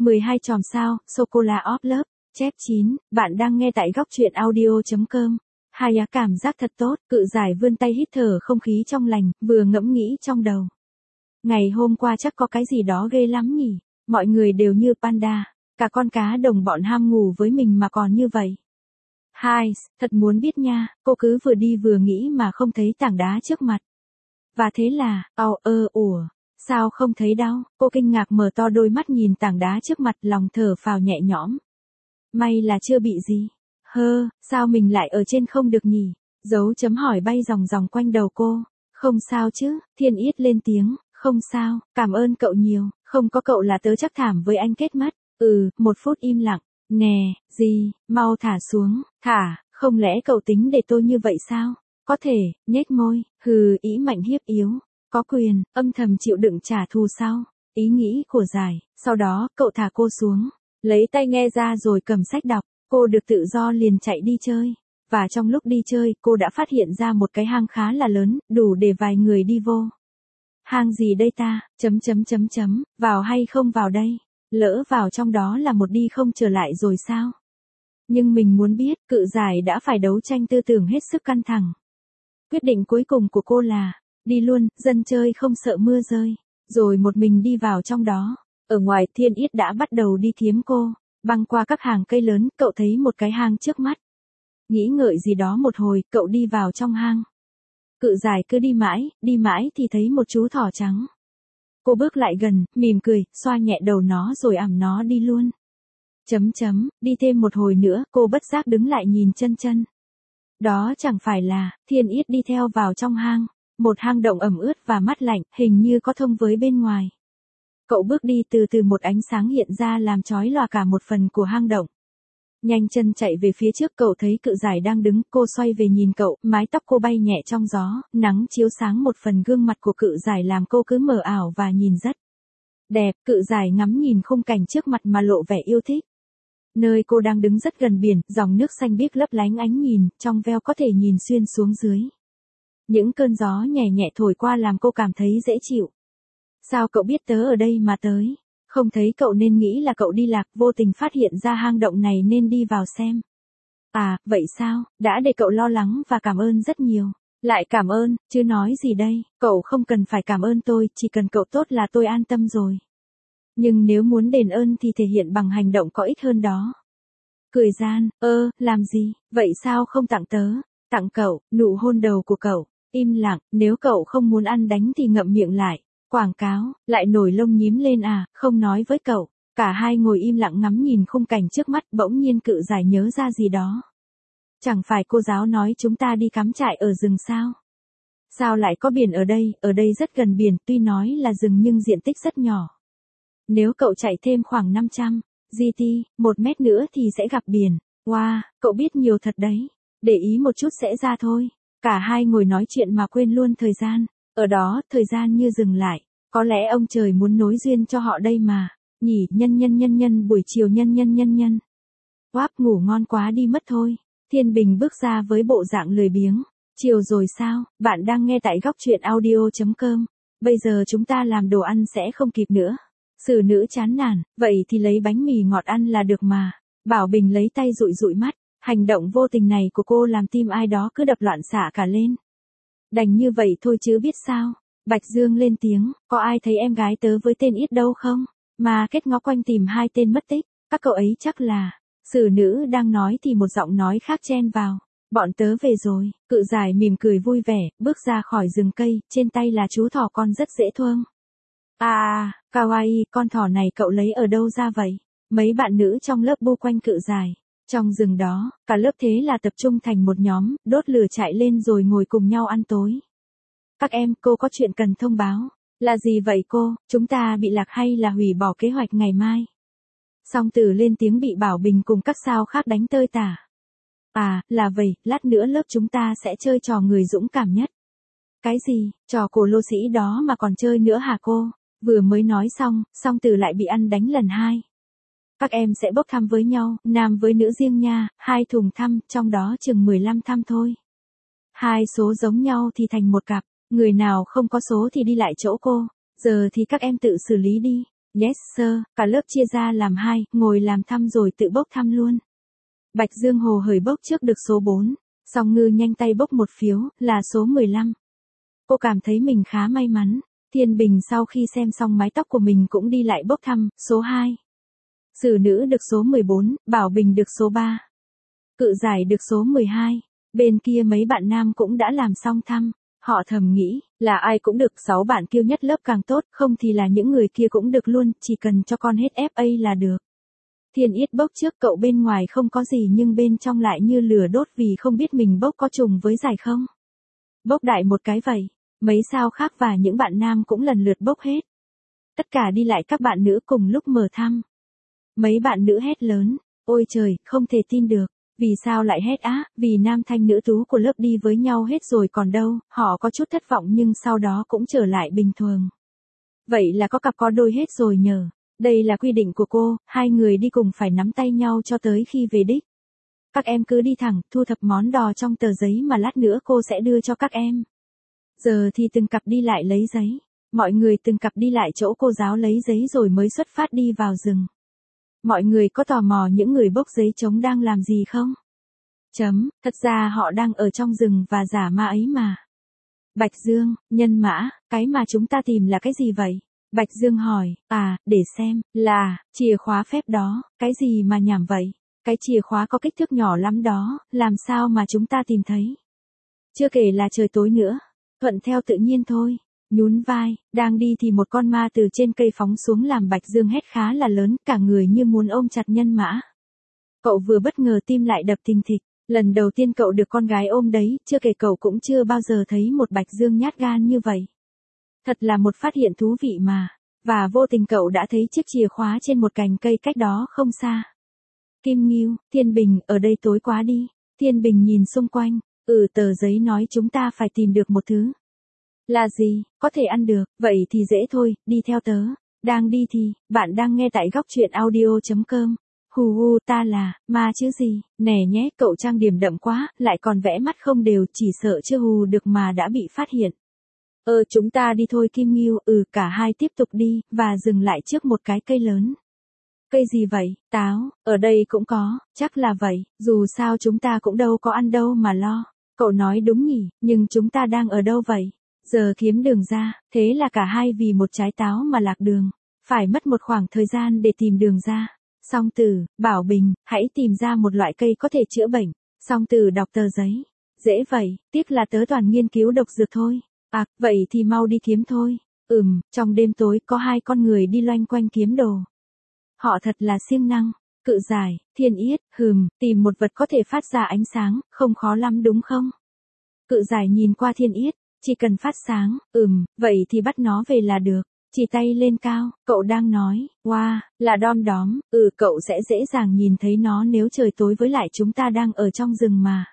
12 chòm sao, sô-cô-la óp lớp, chép 9, bạn đang nghe tại góc truyện audio.com. Hai á cảm giác thật tốt, cự giải vươn tay hít thở không khí trong lành, vừa ngẫm nghĩ trong đầu. Ngày hôm qua chắc có cái gì đó ghê lắm nhỉ, mọi người đều như panda, cả con cá đồng bọn ham ngủ với mình mà còn như vậy. Hai, thật muốn biết nha, cô cứ vừa đi vừa nghĩ mà không thấy tảng đá trước mặt. Và thế là, sao không thấy đau, cô kinh ngạc mở to đôi mắt nhìn tảng đá trước mặt lòng thở phào nhẹ nhõm. May là chưa bị gì. Sao mình lại ở trên không được nhỉ? Dấu chấm hỏi bay ròng ròng quanh đầu cô. Không sao chứ, Thiên Yết lên tiếng, không sao, cảm ơn cậu nhiều, không có cậu là tớ chắc thảm với anh kết mất. 1 phút im lặng, nè, gì, mau thả xuống, không lẽ cậu tính để tôi như vậy sao? Có thể, nhếch môi, ý mạnh hiếp yếu, có quyền, âm thầm chịu đựng trả thù sau, ý nghĩ của giải, sau đó, cậu thả cô xuống, lấy tai nghe ra rồi cầm sách đọc, cô được tự do liền chạy đi chơi, và trong lúc đi chơi, cô đã phát hiện ra một cái hang khá là lớn, đủ để vài người đi vô. Hang gì đây ta, vào hay không vào đây, lỡ vào trong đó là một đi không trở lại rồi sao? Nhưng mình muốn biết, cự giải đã phải đấu tranh tư tưởng hết sức căng thẳng. Quyết định cuối cùng của cô là, đi luôn, dân chơi không sợ mưa rơi, rồi một mình đi vào trong đó. Ở ngoài Thiên Yết đã bắt đầu đi thiếm cô, băng qua các hàng cây lớn, cậu thấy một cái hang trước mắt. Nghĩ ngợi gì đó một hồi, cậu đi vào trong hang. Cự giải cứ đi mãi thì thấy một chú thỏ trắng. Cô bước lại gần, mỉm cười, xoa nhẹ đầu nó rồi ẵm nó đi luôn. Đi thêm một hồi nữa, cô bất giác đứng lại nhìn chân. Đó chẳng phải là, Thiên Yết đi theo vào trong hang, một hang động ẩm ướt và mát lạnh, hình như có thông với bên ngoài. Cậu bước đi từ từ một ánh sáng hiện ra làm chói lòa cả một phần của hang động. Nhanh chân chạy về phía trước cậu thấy cự giải đang đứng, cô xoay về nhìn cậu, mái tóc cô bay nhẹ trong gió, nắng chiếu sáng một phần gương mặt của cự giải làm cô cứ mờ ảo và nhìn rất đẹp, cự giải ngắm nhìn khung cảnh trước mặt mà lộ vẻ yêu thích. Nơi cô đang đứng rất gần biển, dòng nước xanh biếc lấp lánh ánh nhìn, trong veo có thể nhìn xuyên xuống dưới. Những cơn gió nhẹ nhẹ thổi qua làm cô cảm thấy dễ chịu. Sao cậu biết tớ ở đây mà tới? Không thấy cậu nên nghĩ là cậu đi lạc, vô tình phát hiện ra hang động này nên đi vào xem. Vậy sao, đã để cậu lo lắng và cảm ơn rất nhiều. Lại cảm ơn, chứ nói gì đây, cậu không cần phải cảm ơn tôi, chỉ cần cậu tốt là tôi an tâm rồi. Nhưng nếu muốn đền ơn thì thể hiện bằng hành động có ích hơn đó. Cười gian, làm gì, vậy sao không tặng tớ, tặng cậu, nụ hôn đầu của cậu, im lặng, nếu cậu không muốn ăn đánh thì ngậm miệng lại. Quảng cáo, lại nổi lông nhím lên không nói với cậu. Cả hai ngồi im lặng ngắm nhìn khung cảnh trước mắt, bỗng nhiên cự giải nhớ ra gì đó. Chẳng phải cô giáo nói chúng ta đi cắm trại ở rừng sao? Sao lại có biển ở đây rất gần biển, tuy nói là rừng nhưng diện tích rất nhỏ. Nếu cậu chạy thêm khoảng 500 GT, 1 mét nữa thì sẽ gặp biển. Wow, cậu biết nhiều thật đấy. Để ý một chút sẽ ra thôi. Cả hai ngồi nói chuyện mà quên luôn thời gian. Ở đó, thời gian như dừng lại. Có lẽ ông trời muốn nối duyên cho họ đây mà. Nhỉ, nhân buổi chiều nhân. Ngủ ngon quá đi mất thôi. Thiên Bình bước ra với bộ dạng lười biếng. Chiều rồi sao, bạn đang nghe tại góc truyện audio.com. Bây giờ chúng ta làm đồ ăn sẽ không kịp nữa. Xử nữ chán nản, vậy thì lấy bánh mì ngọt ăn là được mà. Bảo Bình lấy tay dụi mắt. Hành động vô tình này của cô làm tim ai đó cứ đập loạn xạ cả lên. Đành như vậy thôi chứ biết sao. Bạch Dương lên tiếng, có ai thấy em gái tớ với tên Yết đâu không? Mà kết ngó quanh tìm 2 tên mất tích, các cậu ấy chắc là... Xử nữ đang nói thì một giọng nói khác chen vào. Bọn tớ về rồi, cự giải mỉm cười vui vẻ, bước ra khỏi rừng cây, trên tay là chú thỏ con rất dễ thương. Kawaii, con thỏ này cậu lấy ở đâu ra vậy? Mấy bạn nữ trong lớp bu quanh cự giải. Trong rừng đó, cả lớp thế là tập trung thành một nhóm, đốt lửa chạy lên rồi ngồi cùng nhau ăn tối. Các em, cô có chuyện cần thông báo. Là gì vậy cô, chúng ta bị lạc hay là hủy bỏ kế hoạch ngày mai? Song Tử lên tiếng bị Bảo Bình cùng các sao khác đánh tơi tả. Là vậy, lát nữa lớp chúng ta sẽ chơi trò người dũng cảm nhất. Cái gì, trò cổ lô sĩ đó mà còn chơi nữa hả cô? Vừa mới nói xong, Song Tử lại bị ăn đánh lần 2. Các em sẽ bốc thăm với nhau, nam với nữ riêng nha, 2 thùng thăm, trong đó chừng 15 thăm thôi. 2 số giống nhau thì thành một cặp, người nào không có số thì đi lại chỗ cô, giờ thì các em tự xử lý đi. Yes sir, cả lớp chia ra làm hai, ngồi làm thăm rồi tự bốc thăm luôn. Bạch Dương hồ hởi bốc trước được số 4, Song Ngư nhanh tay bốc một phiếu, là số 15. Cô cảm thấy mình khá may mắn. Thiên Bình sau khi xem xong mái tóc của mình cũng đi lại bốc thăm, số 2. Sử Nữ được số 14, Bảo Bình được số 3. Cự Giải được số 12. Bên kia mấy bạn nam cũng đã làm xong thăm. Họ thầm nghĩ, là ai cũng được 6 bạn kiêu nhất lớp càng tốt, không thì là những người kia cũng được luôn, chỉ cần cho con hết FA là được. Thiên Yết bốc trước, cậu bên ngoài không có gì nhưng bên trong lại như lửa đốt vì không biết mình bốc có trùng với giải không. Bốc đại một cái vậy, mấy sao khác và những bạn nam cũng lần lượt bốc hết. Tất cả đi lại các bạn nữ cùng lúc mở thăm. Mấy bạn nữ hét lớn, ôi trời, không thể tin được. Vì sao lại hét á, vì nam thanh nữ tú của lớp đi với nhau hết rồi còn đâu, họ có chút thất vọng nhưng sau đó cũng trở lại bình thường. Vậy là có cặp có đôi hết rồi nhờ. Đây là quy định của cô, hai người đi cùng phải nắm tay nhau cho tới khi về đích. Các em cứ đi thẳng, thu thập món đò trong tờ giấy mà lát nữa cô sẽ đưa cho các em. Giờ thì từng cặp đi lại lấy giấy. Mọi người từng cặp đi lại chỗ cô giáo lấy giấy rồi mới xuất phát đi vào rừng. Mọi người có tò mò những người bốc giấy trống đang làm gì không? Thật ra họ đang ở trong rừng và giả ma ấy mà. Bạch Dương, Nhân Mã, cái mà chúng ta tìm là cái gì vậy? Bạch Dương hỏi, để xem, là, chìa khóa phép đó, cái gì mà nhảm vậy? Cái chìa khóa có kích thước nhỏ lắm đó, làm sao mà chúng ta tìm thấy? Chưa kể là trời tối nữa, thuận theo tự nhiên thôi. Nhún vai, đang đi thì một con ma từ trên cây phóng xuống làm Bạch Dương hét khá là lớn, cả người như muốn ôm chặt Nhân Mã. Cậu vừa bất ngờ tim lại đập thình thịch, lần đầu tiên cậu được con gái ôm đấy, chưa kể cậu cũng chưa bao giờ thấy một Bạch Dương nhát gan như vậy. Thật là một phát hiện thú vị mà, và vô tình cậu đã thấy chiếc chìa khóa trên một cành cây cách đó không xa. Kim Ngưu, Thiên Bình, ở đây tối quá đi. Thiên Bình nhìn xung quanh, tờ giấy nói chúng ta phải tìm được một thứ. Là gì, có thể ăn được, vậy thì dễ thôi, đi theo tớ. Đang đi thì, bạn đang nghe tại góc truyện audio.com. Hù ta là, ma chứ gì, nè nhé, cậu trang điểm đậm quá, lại còn vẽ mắt không đều, chỉ sợ chưa hù được mà đã bị phát hiện. Chúng ta đi thôi Kim Ngưu, cả hai tiếp tục đi, và dừng lại trước một cái cây lớn. Cây gì vậy, táo, ở đây cũng có, chắc là vậy, dù sao chúng ta cũng đâu có ăn đâu mà lo. Cậu nói đúng nhỉ, nhưng chúng ta đang ở đâu vậy? Giờ kiếm đường ra, thế là cả hai vì một trái táo mà lạc đường. Phải mất một khoảng thời gian để tìm đường ra. Song Tử, Bảo Bình, hãy tìm ra một loại cây có thể chữa bệnh. Song Tử đọc tờ giấy. Dễ vậy, tiếc là tớ toàn nghiên cứu độc dược thôi. Vậy thì mau đi kiếm thôi. Trong đêm tối có hai con người đi loanh quanh kiếm đồ. Họ thật là siêng năng. Cự Giải, Thiên Yết, tìm một vật có thể phát ra ánh sáng, không khó lắm đúng không? Cự Giải nhìn qua Thiên Yết, chỉ cần phát sáng, vậy thì bắt nó về là được. Chỉ tay lên cao, cậu đang nói, wow, là đom đóm, cậu sẽ dễ dàng nhìn thấy nó nếu trời tối với lại chúng ta đang ở trong rừng mà.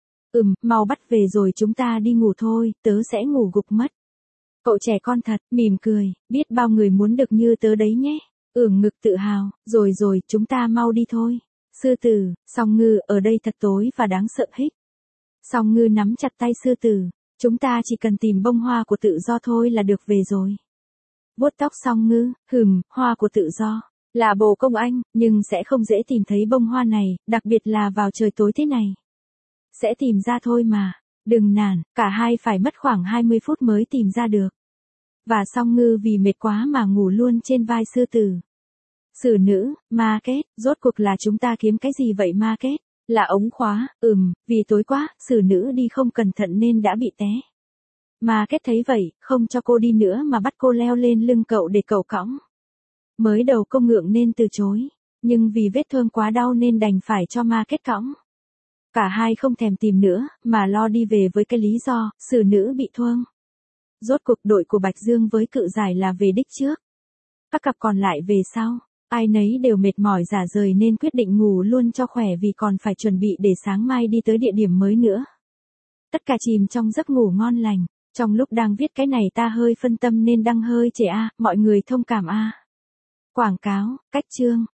Mau bắt về rồi chúng ta đi ngủ thôi, tớ sẽ ngủ gục mất. Cậu trẻ con thật, mỉm cười, biết bao người muốn được như tớ đấy nhé. Ngực tự hào, rồi, chúng ta mau đi thôi. Sư Tử, Song Ngư, ở đây thật tối và đáng sợ hích. Song Ngư nắm chặt tay Sư Tử, chúng ta chỉ cần tìm bông hoa của tự do thôi là được về rồi. Vuốt tóc Song Ngư, hoa của tự do, là bồ công anh, nhưng sẽ không dễ tìm thấy bông hoa này, đặc biệt là vào trời tối thế này. Sẽ tìm ra thôi mà, đừng nản, cả hai phải mất khoảng 20 phút mới tìm ra được. Và Song Ngư vì mệt quá mà ngủ luôn trên vai Sư Tử. Sử Nữ, ma kết, rốt cuộc là chúng ta kiếm cái gì vậy ma kết? Là ống khóa, vì tối quá, Sử Nữ đi không cẩn thận nên đã bị té. Ma kết thấy vậy, không cho cô đi nữa mà bắt cô leo lên lưng cậu để cậu cõng. Mới đầu cô ngượng nên từ chối, nhưng vì vết thương quá đau nên đành phải cho ma kết cõng. Cả hai không thèm tìm nữa, mà lo đi về với cái lý do, Sử Nữ bị thương. Rốt cuộc đội của Bạch Dương với Cự Giải là về đích trước. Các cặp còn lại về sau, ai nấy đều mệt mỏi rã rời nên quyết định ngủ luôn cho khỏe vì còn phải chuẩn bị để sáng mai đi tới địa điểm mới nữa. Tất cả chìm trong giấc ngủ ngon lành. Trong lúc đang viết cái này ta hơi phân tâm nên đăng hơi trễ mọi người thông cảm Quảng cáo, cách chương.